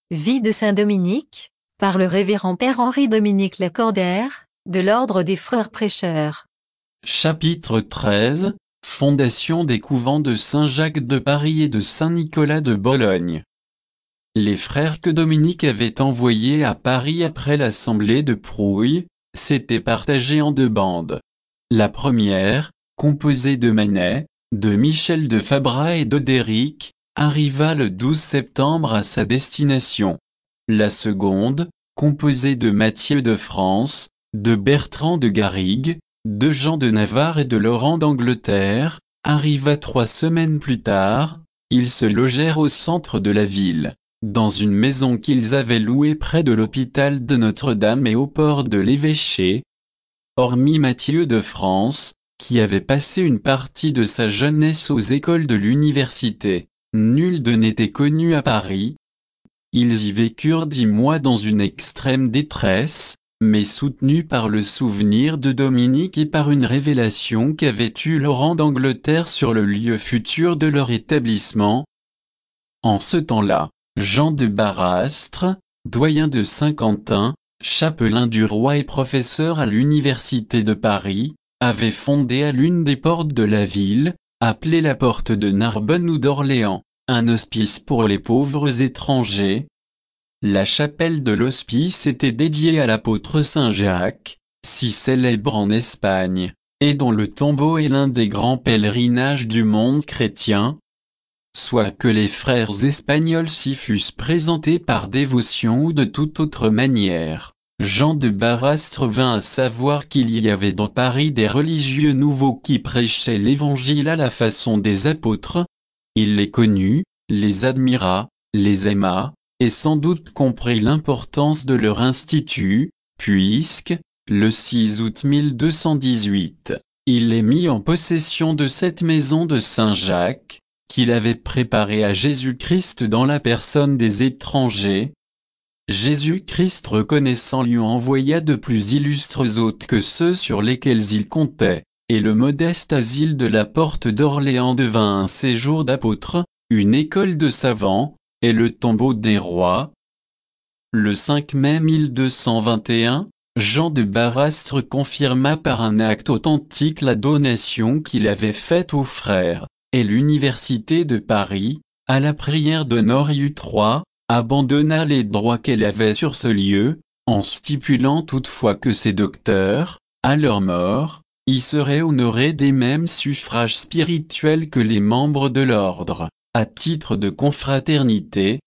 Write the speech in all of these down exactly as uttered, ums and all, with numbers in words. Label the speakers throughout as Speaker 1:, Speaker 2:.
Speaker 1: Vie de saint Dominique, par le révérend Père Henri-Dominique Lacordaire, de l'Ordre des Frères Prêcheurs.
Speaker 2: Chapitre treize, Fondation des couvents de Saint-Jacques de Paris et de Saint-Nicolas de Bologne. Les frères que Dominique avait envoyés à Paris après l'assemblée de Prouille, s'étaient partagés en deux bandes. La première, composée de Manet, de Michel de Fabra et d'Odéric, arriva le douze septembre à sa destination. La seconde, composée de Mathieu de France, de Bertrand de Garrigue, de Jean de Navarre et de Laurent d'Angleterre, arriva trois semaines plus tard. Ils se logèrent au centre de la ville, dans une maison qu'ils avaient louée près de l'hôpital de Notre-Dame et au port de l'Évêché. Hormis Mathieu de France, qui avait passé une partie de sa jeunesse aux écoles de l'université, nul d'eux n'était connu à Paris. Ils y vécurent dix mois dans une extrême détresse, mais soutenus par le souvenir de Dominique et par une révélation qu'avait eue Laurent d'Angleterre sur le lieu futur de leur établissement. En ce temps-là, Jean de Barastre, doyen de Saint-Quentin, chapelain du roi et professeur à l'université de Paris, avait fondé à l'une des portes de la ville, appelée la porte de Narbonne ou d'Orléans, un hospice pour les pauvres étrangers. La chapelle de l'hospice était dédiée à l'apôtre Saint Jacques, si célèbre en Espagne, et dont le tombeau est l'un des grands pèlerinages du monde chrétien. Soit que les frères espagnols s'y fussent présentés par dévotion ou de toute autre manière, Jean de Barastre vint à savoir qu'il y avait dans Paris des religieux nouveaux qui prêchaient l'évangile à la façon des apôtres. Il les connut, les admira, les aima, et sans doute comprit l'importance de leur institut, puisque, le six août mille deux cent dix-huit, il les mit en possession de cette maison de Saint-Jacques, qu'il avait préparée à Jésus-Christ dans la personne des étrangers. Jésus-Christ reconnaissant lui envoya de plus illustres hôtes que ceux sur lesquels il comptait, et le modeste asile de la porte d'Orléans devint un séjour d'apôtres, une école de savants, et le tombeau des rois. Le cinq mai mille deux cent vingt et un, Jean de Barastre confirma par un acte authentique la donation qu'il avait faite aux frères, et l'université de Paris, à la prière d'Honoré trois, abandonna les droits qu'elle avait sur ce lieu, en stipulant toutefois que ses docteurs, à leur mort, y seraient honorés des mêmes suffrages spirituels que les membres de l'ordre, à titre de confraternité.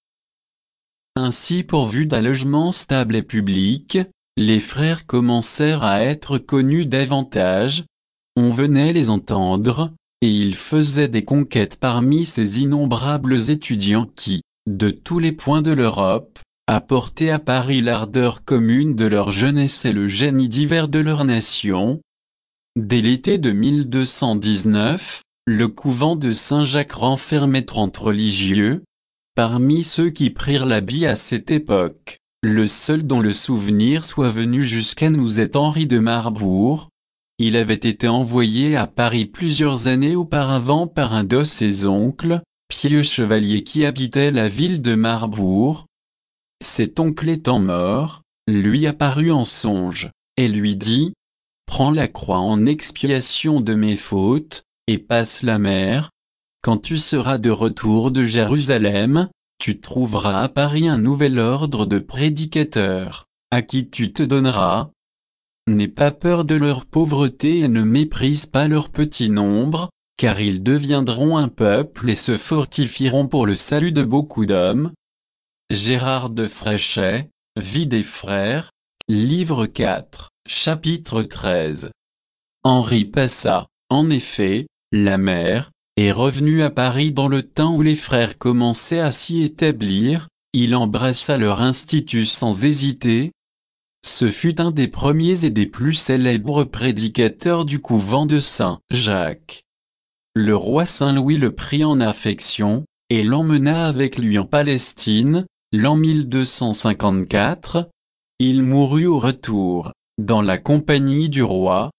Speaker 2: Ainsi, pourvus d'un logement stable et public, les frères commencèrent à être connus davantage. On venait les entendre, et ils faisaient des conquêtes parmi ces innombrables étudiants qui, de tous les points de l'Europe, apportaient à Paris l'ardeur commune de leur jeunesse et le génie divers de leur nation. Dès l'été de mille deux cent dix-neuf, le couvent de Saint-Jacques renfermait trente religieux. Parmi ceux qui prirent l'habit à cette époque, le seul dont le souvenir soit venu jusqu'à nous est Henri de Marbourg. Il avait été envoyé à Paris plusieurs années auparavant par un de ses oncles, pieux chevalier qui habitait la ville de Marbourg. Cet oncle étant mort, lui apparut en songe, et lui dit : « Prends la croix en expiation de mes fautes, et passe la mer. Quand tu seras de retour de Jérusalem, tu trouveras à Paris un nouvel ordre de prédicateurs, à qui tu te donneras. N'aie pas peur de leur pauvreté et ne méprise pas leur petit nombre, car ils deviendront un peuple et se fortifieront pour le salut de beaucoup d'hommes. » Gérard de Fréchet, Vie des frères, livre quatre, chapitre treize. Henri passa, en effet, la mer, et revenu à Paris dans le temps où les frères commençaient à s'y établir, il embrassa leur institut sans hésiter. Ce fut un des premiers et des plus célèbres prédicateurs du couvent de Saint-Jacques. Le roi Saint-Louis le prit en affection, et l'emmena avec lui en Palestine, l'an mille deux cent cinquante-quatre. Il mourut au retour, dans la compagnie du roi.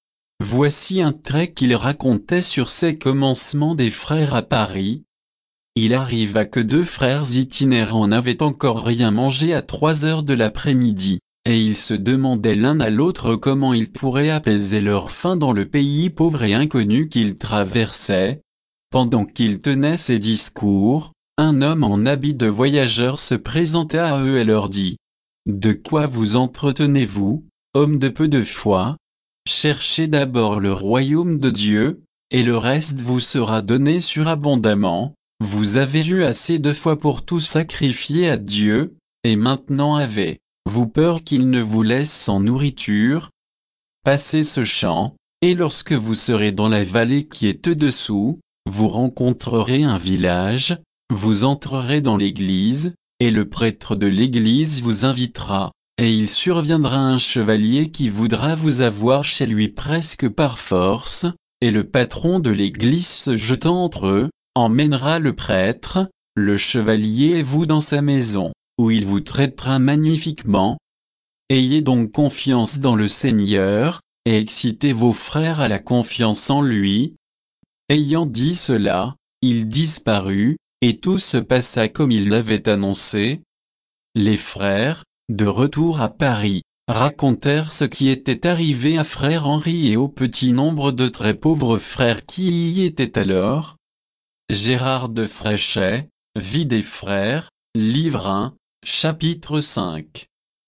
Speaker 2: Voici un trait qu'il racontait sur ses commencements des frères à Paris. Il arriva que deux frères itinérants n'avaient encore rien mangé à trois heures de l'après-midi, et ils se demandaient l'un à l'autre comment ils pourraient apaiser leur faim dans le pays pauvre et inconnu qu'ils traversaient. Pendant qu'ils tenaient ces discours, un homme en habit de voyageur se présenta à eux et leur dit : « De quoi vous entretenez-vous, hommes de peu de foi ? Cherchez d'abord le royaume de Dieu, et le reste vous sera donné surabondamment. Vous avez eu assez de foi pour tout sacrifier à Dieu, et maintenant avez-vous peur qu'il ne vous laisse sans nourriture ? Passez ce champ, et lorsque vous serez dans la vallée qui est au-dessous, vous rencontrerez un village, vous entrerez dans l'église, et le prêtre de l'église vous invitera, et il surviendra un chevalier qui voudra vous avoir chez lui presque par force, et le patron de l'église se jetant entre eux, emmènera le prêtre, le chevalier et vous dans sa maison, où il vous traitera magnifiquement. Ayez donc confiance dans le Seigneur, et excitez vos frères à la confiance en lui. » Ayant dit cela, il disparut, et tout se passa comme il l'avait annoncé. Les frères, de retour à Paris, racontèrent ce qui était arrivé à frère Henri et au petit nombre de très pauvres frères qui y étaient alors. Gérard de Fréchet, Vie des frères, livre un, chapitre cinq.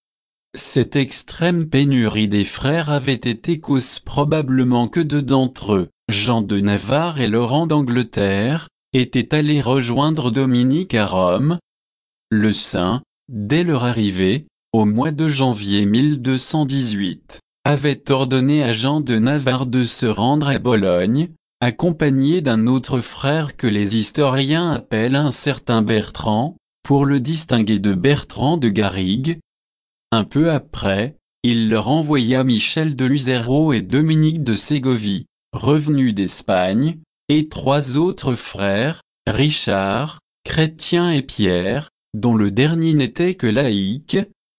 Speaker 2: Cette extrême pénurie des frères avait été cause probablement que deux d'entre eux, Jean de Navarre et Laurent d'Angleterre, étaient allés rejoindre Dominique à Rome. Le saint, dès leur arrivée, au mois de janvier mille deux cent dix-huit, avait ordonné à Jean de Navarre de se rendre à Bologne, accompagné d'un autre frère que les historiens appellent un certain Bertrand, pour le distinguer de Bertrand de Garrigue. Un peu après, il leur envoya Michel de Luzero et Dominique de Ségovie, revenus d'Espagne, et trois autres frères, Richard, Chrétien et Pierre, dont le dernier n'était que laïque.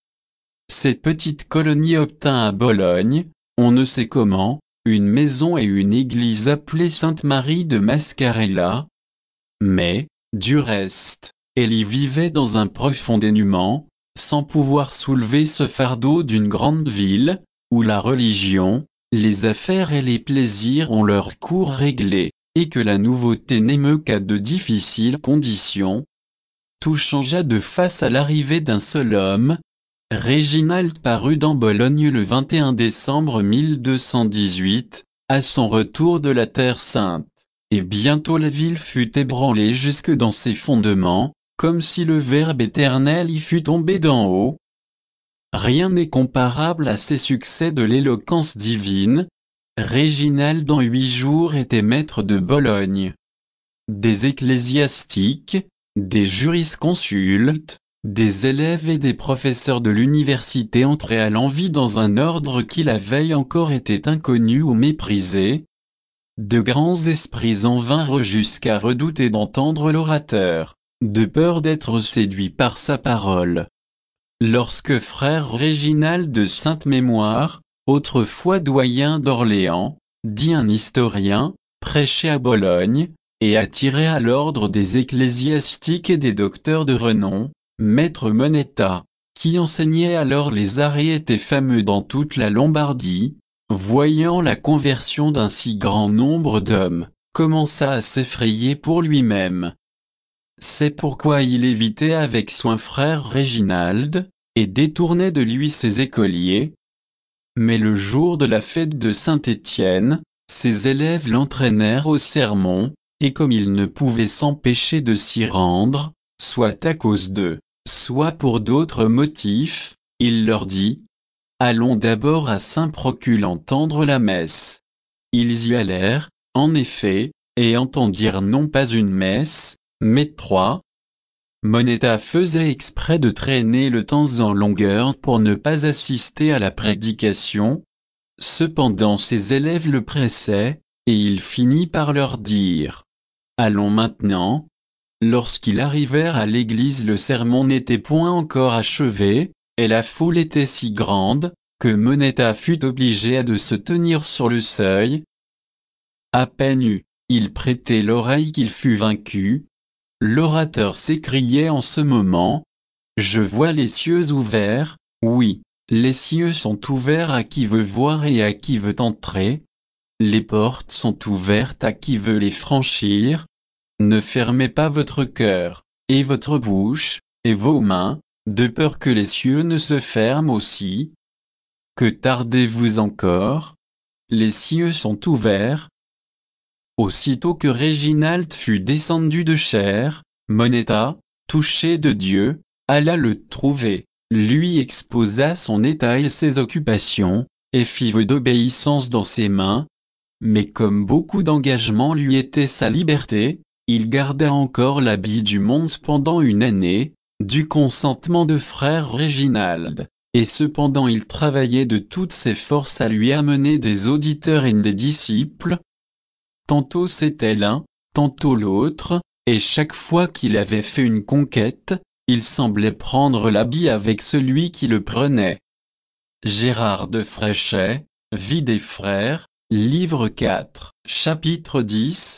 Speaker 2: Cette petite colonie obtint à Bologne, on ne sait comment, une maison et une église appelée Sainte-Marie de Mascarella. Mais, du reste, elle y vivait dans un profond dénuement, sans pouvoir soulever ce fardeau d'une grande ville, où la religion, les affaires et les plaisirs ont leur cours réglé, et que la nouveauté n'émeut qu'à de difficiles conditions. Tout changea de face à l'arrivée d'un seul homme. Réginald parut dans Bologne le vingt et un décembre mille deux cent dix-huit, à son retour de la Terre Sainte, et bientôt la ville fut ébranlée jusque dans ses fondements, comme si le Verbe éternel y fût tombé d'en haut. Rien n'est comparable à ces succès de l'éloquence divine. Réginald en huit jours était maître de Bologne. Des ecclésiastiques, des jurisconsultes, des élèves et des professeurs de l'université entraient à l'envi dans un ordre qui la veille encore était inconnu ou méprisé. De grands esprits en vinrent jusqu'à redouter d'entendre l'orateur, de peur d'être séduits par sa parole. Lorsque frère Réginald de Sainte-Mémoire, autrefois doyen d'Orléans, dit un historien, prêchait à Bologne, et attirait à l'ordre des ecclésiastiques et des docteurs de renom, Maître Moneta, qui enseignait alors les arts et était fameux dans toute la Lombardie, voyant la conversion d'un si grand nombre d'hommes, commença à s'effrayer pour lui-même. C'est pourquoi il évitait avec soin frère Réginald, et détournait de lui ses écoliers. Mais le jour de la fête de Saint-Étienne, ses élèves l'entraînèrent au sermon, et comme il ne pouvait s'empêcher de s'y rendre, soit à cause d'eux, soit pour d'autres motifs, il leur dit : « Allons d'abord à Saint-Procule entendre la messe. » Ils y allèrent, en effet, et entendirent non pas une messe, mais trois. Moneta faisait exprès de traîner le temps en longueur pour ne pas assister à la prédication. Cependant ses élèves le pressaient, et il finit par leur dire : « Allons maintenant. » Lorsqu'ils arrivèrent à l'église, le sermon n'était point encore achevé, et la foule était si grande, que Moneta fut obligé de se tenir sur le seuil. À peine eut-il prêté l'oreille qu'il fut vaincu. L'orateur s'écriait en ce moment. Je vois les cieux ouverts, oui, les cieux sont ouverts à qui veut voir et à qui veut entrer. Les portes sont ouvertes à qui veut les franchir. Ne fermez pas votre cœur, et votre bouche, et vos mains, de peur que les cieux ne se ferment aussi. Que tardez-vous encore? Les cieux sont ouverts. Aussitôt que Réginald fut descendu de chair, Moneta, touché de Dieu, alla le trouver, lui exposa son état et ses occupations, et fit vœu d'obéissance dans ses mains. Mais comme beaucoup d'engagements lui étaient sa liberté, il garda encore l'habit du monde pendant une année, du consentement de frère Réginald, et cependant il travaillait de toutes ses forces à lui amener des auditeurs et des disciples. Tantôt c'était l'un, tantôt l'autre, et chaque fois qu'il avait fait une conquête, il semblait prendre l'habit avec celui qui le prenait. Gérard de Fréchet, Vie des frères, livre quatre, chapitre dix.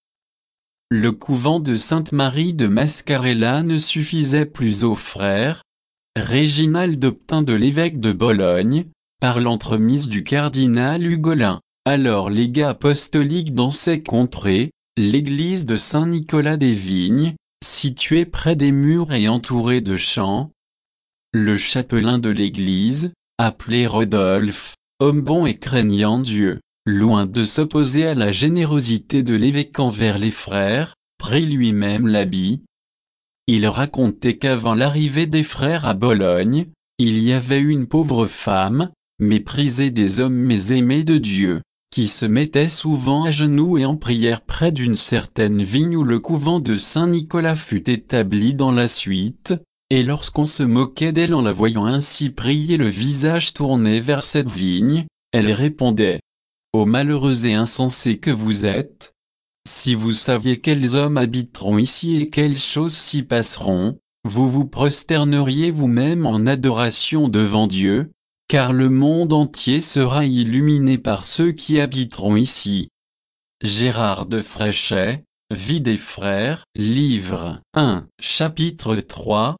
Speaker 2: Le couvent de Sainte-Marie de Mascarella ne suffisait plus aux frères. Réginald obtint de l'évêque de Bologne, par l'entremise du cardinal Hugolin, alors légat apostolique dans ces contrées, l'église de Saint-Nicolas-des-Vignes, située près des murs et entourée de champs. Le chapelain de l'église, appelé Rodolphe, homme bon et craignant Dieu, loin de s'opposer à la générosité de l'évêque envers les frères, prit lui-même l'habit. Il racontait qu'avant l'arrivée des frères à Bologne, il y avait une pauvre femme, méprisée des hommes mais aimée de Dieu, qui se mettait souvent à genoux et en prière près d'une certaine vigne où le couvent de Saint-Nicolas fut établi dans la suite, et lorsqu'on se moquait d'elle en la voyant ainsi prier le visage tourné vers cette vigne, elle répondait: « Ô malheureux et insensés que vous êtes, si vous saviez quels hommes habiteront ici et quelles choses s'y passeront, vous vous prosterneriez vous-même en adoration devant Dieu, car le monde entier sera illuminé par ceux qui habiteront ici. » Gérard de Fréchet, Vie des frères, livre un, chapitre trois.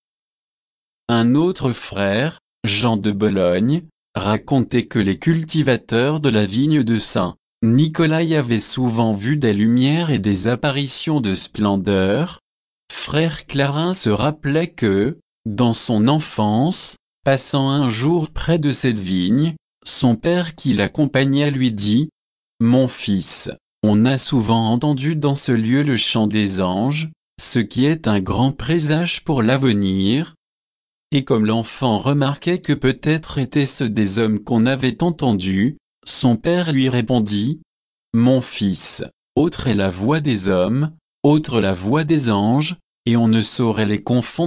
Speaker 2: Un autre frère, Jean de Bologne, racontait que les cultivateurs de la vigne de Saint-Nicolas y avaient souvent vu des lumières et des apparitions de splendeur. Frère Clarin se rappelait que, dans son enfance, passant un jour près de cette vigne, son père qui l'accompagnait lui dit: « Mon fils, on a souvent entendu dans ce lieu le chant des anges, ce qui est un grand présage pour l'avenir. » Et comme l'enfant remarquait que peut-être étaient-ce des hommes qu'on avait entendus, son père lui répondit: « Mon fils, autre est la voix des hommes, autre la voix des anges, et on ne saurait les confondre. »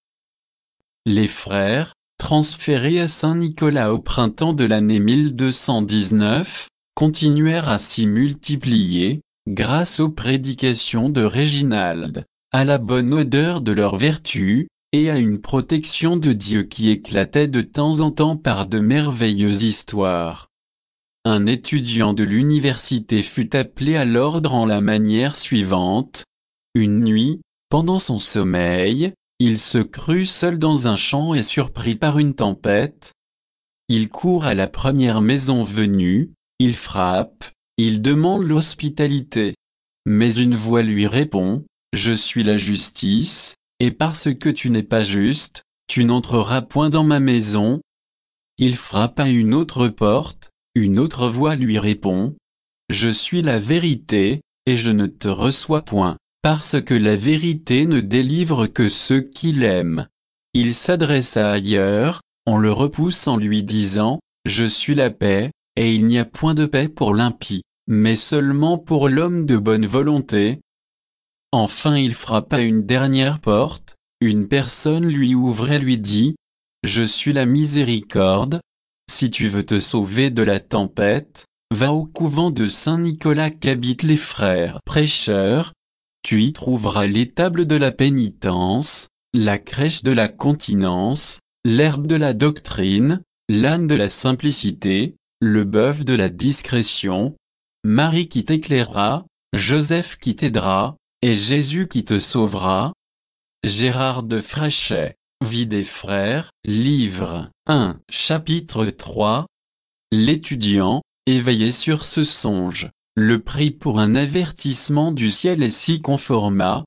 Speaker 2: Les frères, transférés à Saint-Nicolas au printemps de l'année mille deux cent dix-neuf, continuèrent à s'y multiplier, grâce aux prédications de Réginald, à la bonne odeur de leurs vertus, et à une protection de Dieu qui éclatait de temps en temps par de merveilleuses histoires. Un étudiant de l'université fut appelé à l'ordre en la manière suivante. Une nuit, pendant son sommeil, il se crut seul dans un champ et surpris par une tempête. Il court à la première maison venue, il frappe, il demande l'hospitalité. Mais une voix lui répond: « Je suis la justice, et parce que tu n'es pas juste, tu n'entreras point dans ma maison. » Il frappe à une autre porte, une autre voix lui répond: « Je suis la vérité, et je ne te reçois point, parce que la vérité ne délivre que ceux qui l'aiment. » Il s'adressa ailleurs, en le repoussant lui disant: « Je suis la paix, et il n'y a point de paix pour l'impie, mais seulement pour l'homme de bonne volonté. » Enfin il frappa une dernière porte, une personne lui ouvrait lui dit: « Je suis la miséricorde. Si tu veux te sauver de la tempête, va au couvent de Saint-Nicolas qu'habitent les frères prêcheurs. Tu y trouveras l'étable de la pénitence, la crèche de la continence, l'herbe de la doctrine, l'âne de la simplicité, le bœuf de la discrétion, Marie qui t'éclairera, Joseph qui t'aidera, et Jésus qui te sauvera. Gérard de Fréchet, Vie des frères, livre un, chapitre trois. L'étudiant, éveillé sur ce songe, le prit pour un avertissement du ciel et s'y conforma.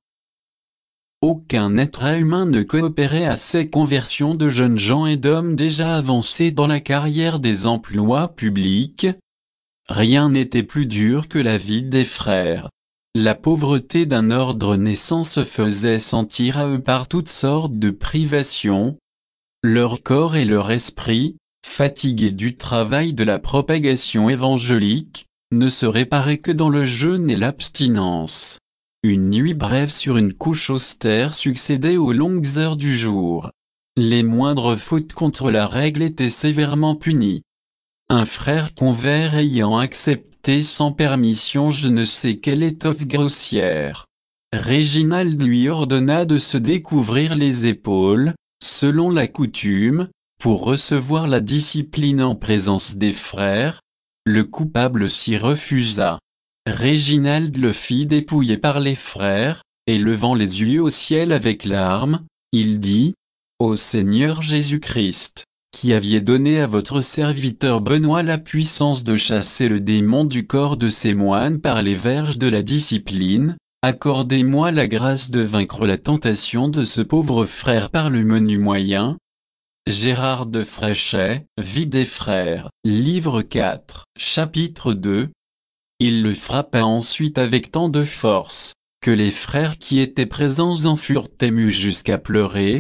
Speaker 2: Aucun être humain ne coopérait à ces conversions de jeunes gens et d'hommes déjà avancés dans la carrière des emplois publics. Rien n'était plus dur que la vie des frères. La pauvreté d'un ordre naissant se faisait sentir à eux par toutes sortes de privations. Leur corps et leur esprit, fatigués du travail de la propagation évangélique, ne se réparaient que dans le jeûne et l'abstinence. Une nuit brève sur une couche austère succédait aux longues heures du jour. Les moindres fautes contre la règle étaient sévèrement punies. Un frère convers ayant accepté sans permission je ne sais quelle étoffe grossière, Réginald lui ordonna de se découvrir les épaules, selon la coutume, pour recevoir la discipline en présence des frères. Le coupable s'y refusa. Réginald le fit dépouiller par les frères, et levant les yeux au ciel avec larmes, il dit : « Ô Seigneur Jésus-Christ, qui aviez donné à votre serviteur Benoît la puissance de chasser le démon du corps de ces moines par les verges de la discipline, accordez-moi la grâce de vaincre la tentation de ce pauvre frère par le menu moyen. » Gérard de Fréchet, Vie des frères, livre quatre, chapitre deux. Il le frappa ensuite avec tant de force, que les frères qui étaient présents en furent émus jusqu'à pleurer.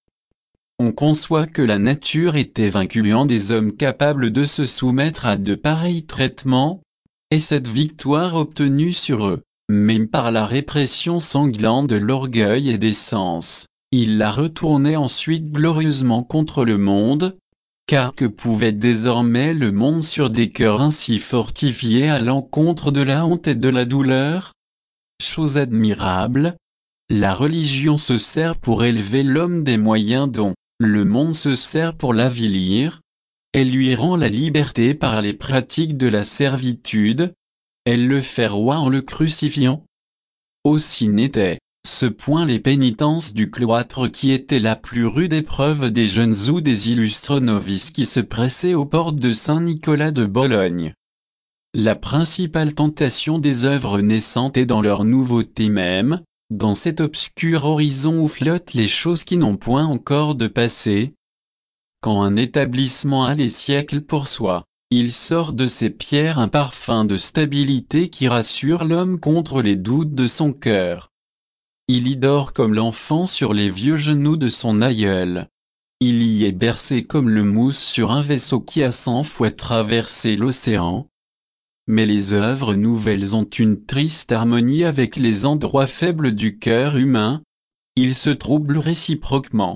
Speaker 2: On conçoit que la nature était vaincue en des hommes capables de se soumettre à de pareils traitements, et cette victoire obtenue sur eux, même par la répression sanglante de l'orgueil et des sens, il la retournait ensuite glorieusement contre le monde. Car que pouvait désormais le monde sur des cœurs ainsi fortifiés à l'encontre de la honte et de la douleur? Chose admirable, la religion se sert pour élever l'homme des moyens dont le monde se sert pour l'avilir. Elle lui rend la liberté par les pratiques de la servitude. Elle le fait roi en le crucifiant. Aussi n'était ce point les pénitences du cloître qui étaient la plus rude épreuve des jeunes ou des illustres novices qui se pressaient aux portes de Saint-Nicolas de Bologne. La principale tentation des œuvres naissantes est dans leur nouveauté même, dans cet obscur horizon où flottent les choses qui n'ont point encore de passé. Quand un établissement a les siècles pour soi, il sort de ses pierres un parfum de stabilité qui rassure l'homme contre les doutes de son cœur. Il y dort comme l'enfant sur les vieux genoux de son aïeul. Il y est bercé comme le mousse sur un vaisseau qui a cent fois traversé l'océan. Mais les œuvres nouvelles ont une triste harmonie avec les endroits faibles du cœur humain. Ils se troublent réciproquement.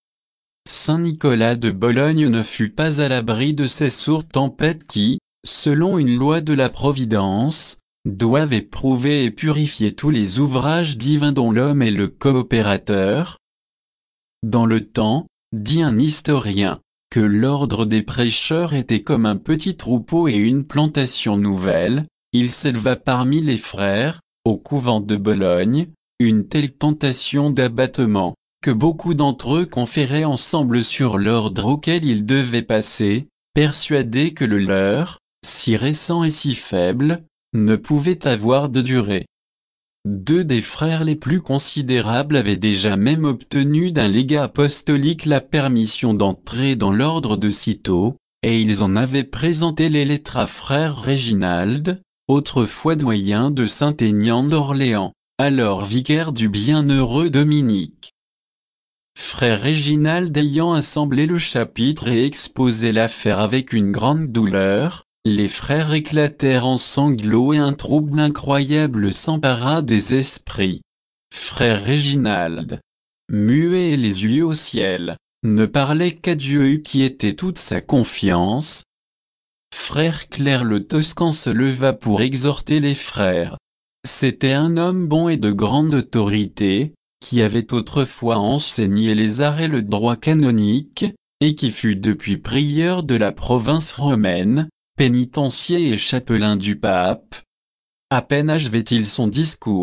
Speaker 2: Saint Nicolas de Bologne ne fut pas à l'abri de ces sourdes tempêtes qui, selon une loi de la Providence, doivent éprouver et purifier tous les ouvrages divins dont l'homme est le coopérateur. Dans le temps, dit un historien, que l'ordre des prêcheurs était comme un petit troupeau et une plantation nouvelle, il s'éleva parmi les frères, au couvent de Bologne, une telle tentation d'abattement, que beaucoup d'entre eux conféraient ensemble sur l'ordre auquel ils devaient passer, persuadés que le leur, si récent et si faible, ne pouvait avoir de durée. Deux des frères les plus considérables avaient déjà même obtenu d'un légat apostolique la permission d'entrer dans l'ordre de sitôt, et ils en avaient présenté les lettres à frère Réginald, autrefois doyen de Saint-Aignan d'Orléans, alors vicaire du bienheureux Dominique. Frère Réginald ayant assemblé le chapitre et exposé l'affaire avec une grande douleur, les frères éclatèrent en sanglots et un trouble incroyable s'empara des esprits. Frère Réginald, muet et les yeux au ciel, ne parlait qu'à Dieu qui était toute sa confiance. Frère Claire le Toscan se leva pour exhorter les frères. C'était un homme bon et de grande autorité, qui avait autrefois enseigné les arts et le droit canonique, et qui fut depuis prieur de la province romaine, pénitencier et chapelain du pape. À peine achevait-il son discours,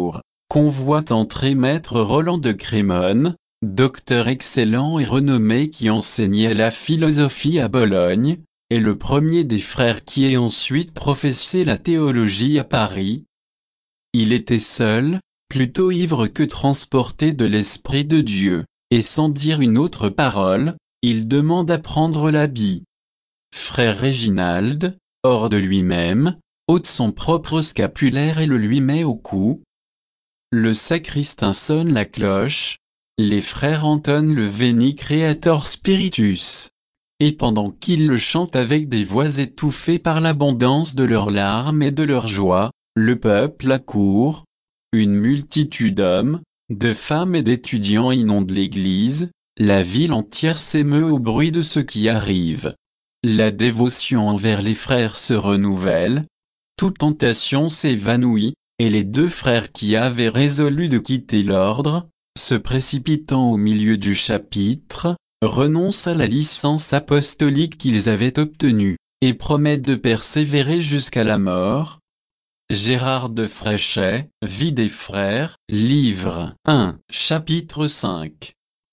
Speaker 2: convoite entrer maître Roland de Crémone, docteur excellent et renommé qui enseignait la philosophie à Bologne, et le premier des frères qui ait ensuite professé la théologie à Paris. Il était seul, plutôt ivre que transporté de l'Esprit de Dieu, et sans dire une autre parole, il demande à prendre l'habit. Frère Réginald, hors de lui-même, ôte son propre scapulaire et le lui met au cou. Le sacristain sonne la cloche, les frères entonnent le Veni Creator Spiritus. Et pendant qu'ils le chantent avec des voix étouffées par l'abondance de leurs larmes et de leur joie, le peuple accourt. Une multitude d'hommes, de femmes et d'étudiants inonde l'église, la ville entière s'émeut au bruit de ce qui arrive. La dévotion envers les frères se renouvelle, toute tentation s'évanouit, et les deux frères qui avaient résolu de quitter l'ordre, se précipitant au milieu du chapitre, renoncent à la licence apostolique qu'ils avaient obtenue, et promettent de persévérer jusqu'à la mort. Gérard de Fréchet, Vie des frères, livre un, chapitre cinq.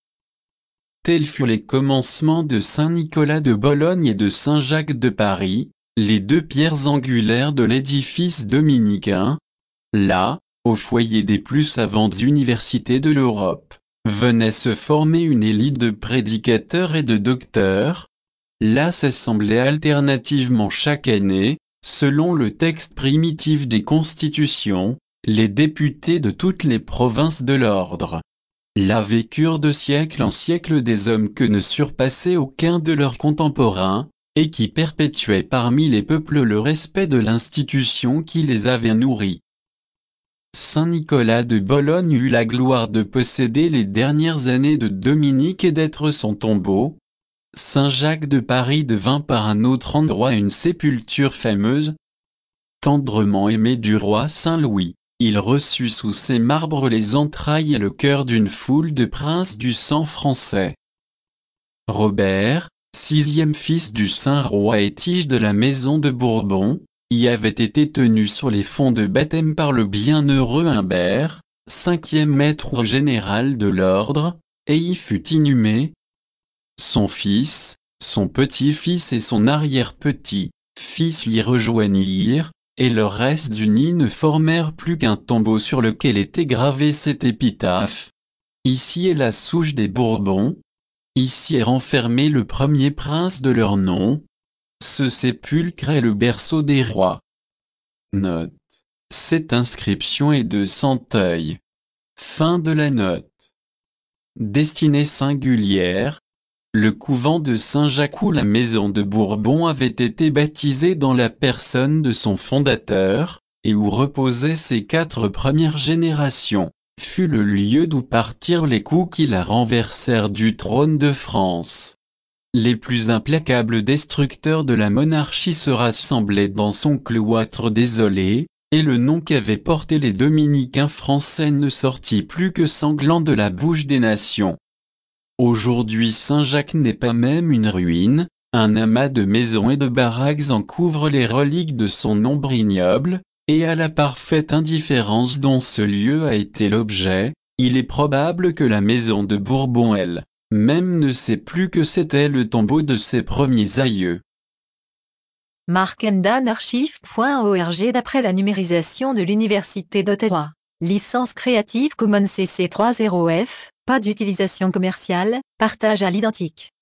Speaker 2: Tels furent les commencements de Saint Nicolas de Bologne et de Saint Jacques de Paris, les deux pierres angulaires de l'édifice dominicain. Là, au foyer des plus savantes universités de l'Europe, venait se former une élite de prédicateurs et de docteurs. Là s'assemblaient alternativement chaque année, selon le texte primitif des constitutions, les députés de toutes les provinces de l'ordre. Là vécurent de siècle en siècle des hommes que ne surpassait aucun de leurs contemporains, et qui perpétuaient parmi les peuples le respect de l'institution qui les avait nourris. Saint Nicolas de Bologne eut la gloire de posséder les dernières années de Dominique et d'être son tombeau. Saint Jacques de Paris devint par un autre endroit une sépulture fameuse. Tendrement aimé du roi Saint Louis, il reçut sous ses marbres les entrailles et le cœur d'une foule de princes du sang français. Robert, sixième fils du Saint-Roi et tige de la maison de Bourbon, y avait été tenu sur les fonds de baptême par le bienheureux Humbert, cinquième maître général de l'ordre, et y fut inhumé. Son fils, son petit-fils et son arrière-petit-fils l'y rejoignirent, et le reste unis ne formèrent plus qu'un tombeau sur lequel était gravée cette épitaphe. Ici est la souche des Bourbons. Ici est renfermé le premier prince de leur nom. Ce sépulcre est le berceau des rois. Note. Cette inscription est de Santeuil. Fin de la note. Destinée singulière. Le couvent de Saint-Jacques ou la maison de Bourbon avait été baptisé dans la personne de son fondateur, et où reposaient ses quatre premières générations, fut le lieu d'où partirent les coups qui la renversèrent du trône de France. Les plus implacables destructeurs de la monarchie se rassemblaient dans son cloître désolé, et le nom qu'avaient porté les dominicains français ne sortit plus que sanglant de la bouche des nations. Aujourd'hui Saint-Jacques n'est pas même une ruine, un amas de maisons et de baraques en couvre les reliques de son ombre ignoble, et à la parfaite indifférence dont ce lieu a été l'objet, il est probable que la maison de Bourbon elle même ne sait plus que c'était le tombeau de ses premiers aïeux.
Speaker 1: Markendan archive point org d'après la numérisation de l'Université d'Ottawa. Licence Creative Commons C C trois point zéro F, pas d'utilisation commerciale, partage à l'identique.